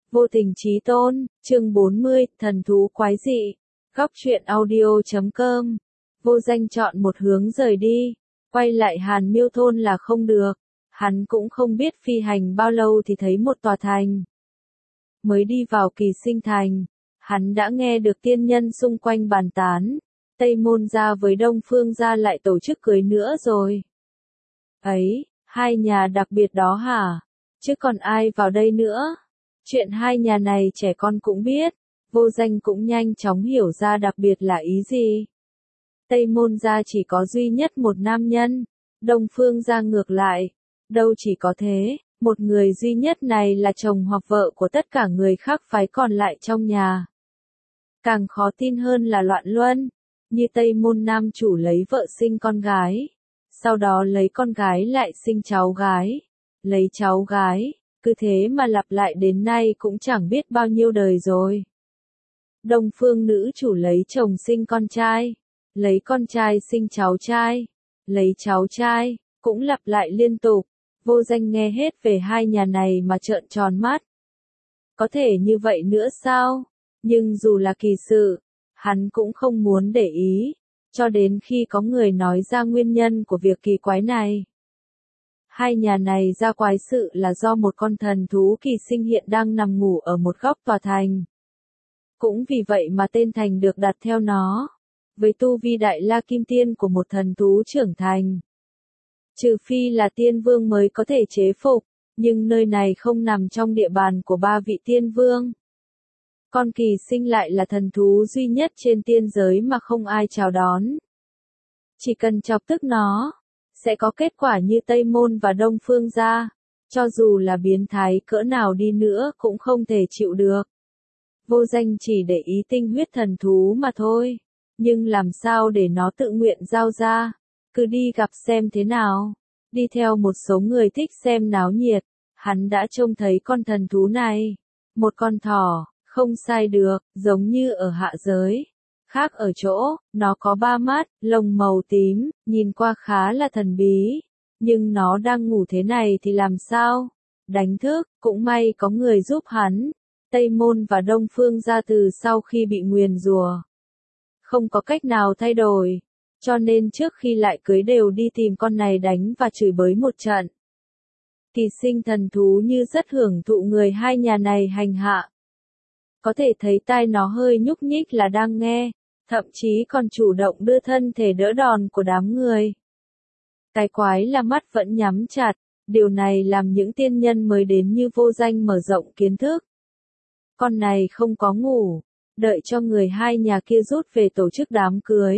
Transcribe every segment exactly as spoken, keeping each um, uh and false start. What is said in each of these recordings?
Vô tình chí tôn, chương bốn mươi, thần thú quái dị. Góc truyện audio chấm com. Vô Danh chọn một hướng rời đi, quay lại Hàn Miêu thôn là không được. Hắn cũng không biết phi hành bao lâu thì thấy một tòa thành. Mới đi vào Kỳ Sinh thành, hắn đã nghe được tiên nhân xung quanh bàn tán, Tây Môn gia với Đông Phương gia lại tổ chức cưới nữa rồi. Ấy, hai nhà đặc biệt đó hả? Chứ còn ai vào đây nữa? Chuyện hai nhà này trẻ con cũng biết, Vô Danh cũng nhanh chóng hiểu ra đặc biệt là ý gì. Tây Môn gia chỉ có duy nhất một nam nhân, Đông Phương gia ngược lại, đâu chỉ có thế, một người duy nhất này là chồng hoặc vợ của tất cả người khác phái còn lại trong nhà. Càng khó tin hơn là loạn luân, như Tây Môn nam chủ lấy vợ sinh con gái, sau đó lấy con gái lại sinh cháu gái, lấy cháu gái, cứ thế mà lặp lại đến nay cũng chẳng biết bao nhiêu đời rồi. Đông Phương nữ chủ lấy chồng sinh con trai, lấy con trai sinh cháu trai, lấy cháu trai, cũng lặp lại liên tục. Vô Danh nghe hết về hai nhà này mà trợn tròn mắt. Có thể như vậy nữa sao? Nhưng dù là kỳ sự, hắn cũng không muốn để ý, cho đến khi có người nói ra nguyên nhân của việc kỳ quái này. Hai nhà này ra quái sự là do một con thần thú kỳ sinh hiện đang nằm ngủ ở một góc tòa thành. Cũng vì vậy mà tên thành được đặt theo nó, với tu vi đại la kim tiên của một thần thú trưởng thành. Trừ phi là tiên vương mới có thể chế phục, nhưng nơi này không nằm trong địa bàn của ba vị tiên vương. Con kỳ sinh lại là thần thú duy nhất trên tiên giới mà không ai chào đón. Chỉ cần chọc tức nó, sẽ có kết quả như Tây Môn và Đông Phương gia, cho dù là biến thái cỡ nào đi nữa cũng không thể chịu được. Vô Danh chỉ để ý tinh huyết thần thú mà thôi, nhưng làm sao để nó tự nguyện giao ra, cứ đi gặp xem thế nào. Đi theo một số người thích xem náo nhiệt, hắn đã trông thấy con thần thú này, một con thỏ, không sai được, giống như ở hạ giới. Khác ở chỗ, nó có ba mắt, lông màu tím, nhìn qua khá là thần bí. Nhưng nó đang ngủ thế này thì làm sao? Đánh thức, cũng may có người giúp hắn. Tây Môn và Đông Phương gia từ sau khi bị nguyền rủa, không có cách nào thay đổi, cho nên trước khi lại cưới đều đi tìm con này đánh và chửi bới một trận. Kỳ sinh thần thú như rất hưởng thụ người hai nhà này hành hạ. Có thể thấy tai nó hơi nhúc nhích là đang nghe, thậm chí còn chủ động đưa thân thể đỡ đòn của đám người. Cái quái là mắt vẫn nhắm chặt, điều này làm những tiên nhân mới đến như Vô Danh mở rộng kiến thức. Con này không có ngủ, đợi cho người hai nhà kia rút về tổ chức đám cưới.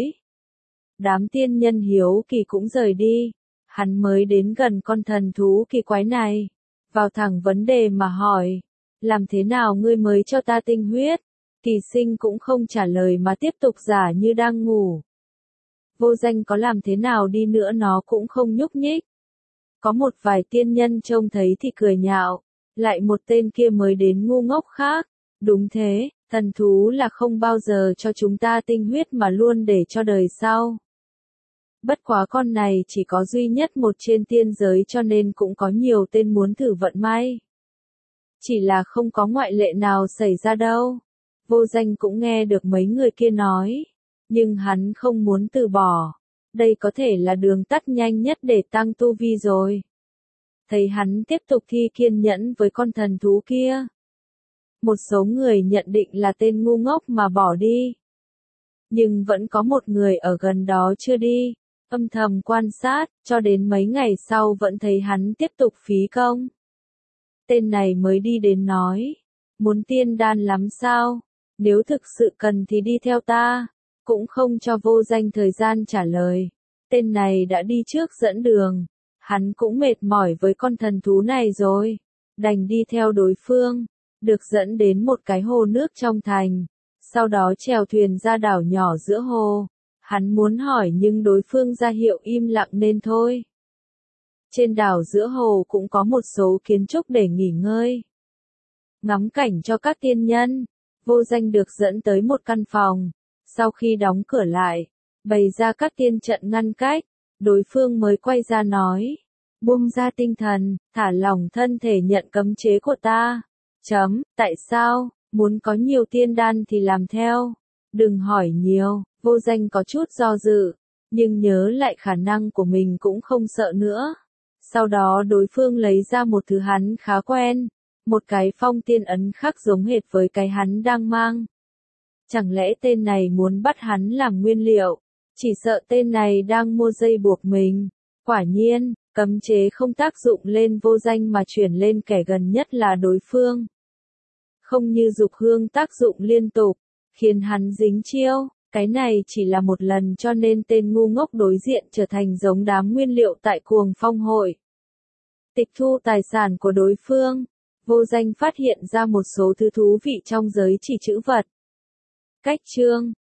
Đám tiên nhân hiếu kỳ cũng rời đi, hắn mới đến gần con thần thú kỳ quái này, vào thẳng vấn đề mà hỏi, làm thế nào ngươi mới cho ta tinh huyết? Kỳ sinh cũng không trả lời mà tiếp tục giả như đang ngủ. Vô Danh có làm thế nào đi nữa nó cũng không nhúc nhích. Có một vài tiên nhân trông thấy thì cười nhạo, lại một tên kia mới đến ngu ngốc khác, đúng thế, thần thú là không bao giờ cho chúng ta tinh huyết mà luôn để cho đời sau. Bất quá con này chỉ có duy nhất một trên tiên giới cho nên cũng có nhiều tên muốn thử vận may. Chỉ là không có ngoại lệ nào xảy ra đâu. Vô Danh cũng nghe được mấy người kia nói, nhưng hắn không muốn từ bỏ. Đây có thể là đường tắt nhanh nhất để tăng tu vi rồi. Thấy hắn tiếp tục thi kiên nhẫn với con thần thú kia. Một số người nhận định là tên ngu ngốc mà bỏ đi. Nhưng vẫn có một người ở gần đó chưa đi, âm thầm quan sát, cho đến mấy ngày sau vẫn thấy hắn tiếp tục phí công. Tên này mới đi đến nói, muốn tiên đan lắm sao? Nếu thực sự cần thì đi theo ta. Cũng không cho Vô Danh thời gian trả lời. Tên này đã đi trước dẫn đường. Hắn cũng mệt mỏi với con thần thú này rồi. Đành đi theo đối phương. Được dẫn đến một cái hồ nước trong thành. Sau đó chèo thuyền ra đảo nhỏ giữa hồ. Hắn muốn hỏi nhưng đối phương ra hiệu im lặng nên thôi. Trên đảo giữa hồ cũng có một số kiến trúc để nghỉ ngơi. Ngắm cảnh cho các tiên nhân. Vô Danh được dẫn tới một căn phòng. Sau khi đóng cửa lại, bày ra các tiên trận ngăn cách, đối phương mới quay ra nói, buông ra tinh thần, thả lỏng thân thể nhận cấm chế của ta. Chấm, tại sao, muốn có nhiều tiên đan thì làm theo. Đừng hỏi nhiều, vô danh có chút do dự, nhưng nhớ lại khả năng của mình cũng không sợ nữa. Sau đó đối phương lấy ra một thứ hắn khá quen, một cái phong tiên ấn khắc giống hệt với cái hắn đang mang. Chẳng lẽ tên này muốn bắt hắn làm nguyên liệu? Chỉ sợ tên này đang mua dây buộc mình. Quả nhiên, cấm chế không tác dụng lên vô danh mà chuyển lên kẻ gần nhất là đối phương. Không như dục hương tác dụng liên tục, khiến hắn dính chiêu. Cái này chỉ là một lần cho nên tên ngu ngốc đối diện trở thành giống đám nguyên liệu tại cuồng phong hội. Tịch thu tài sản của đối phương, vô danh phát hiện ra một số thứ thú vị trong giới chỉ chữ vật. Cách chương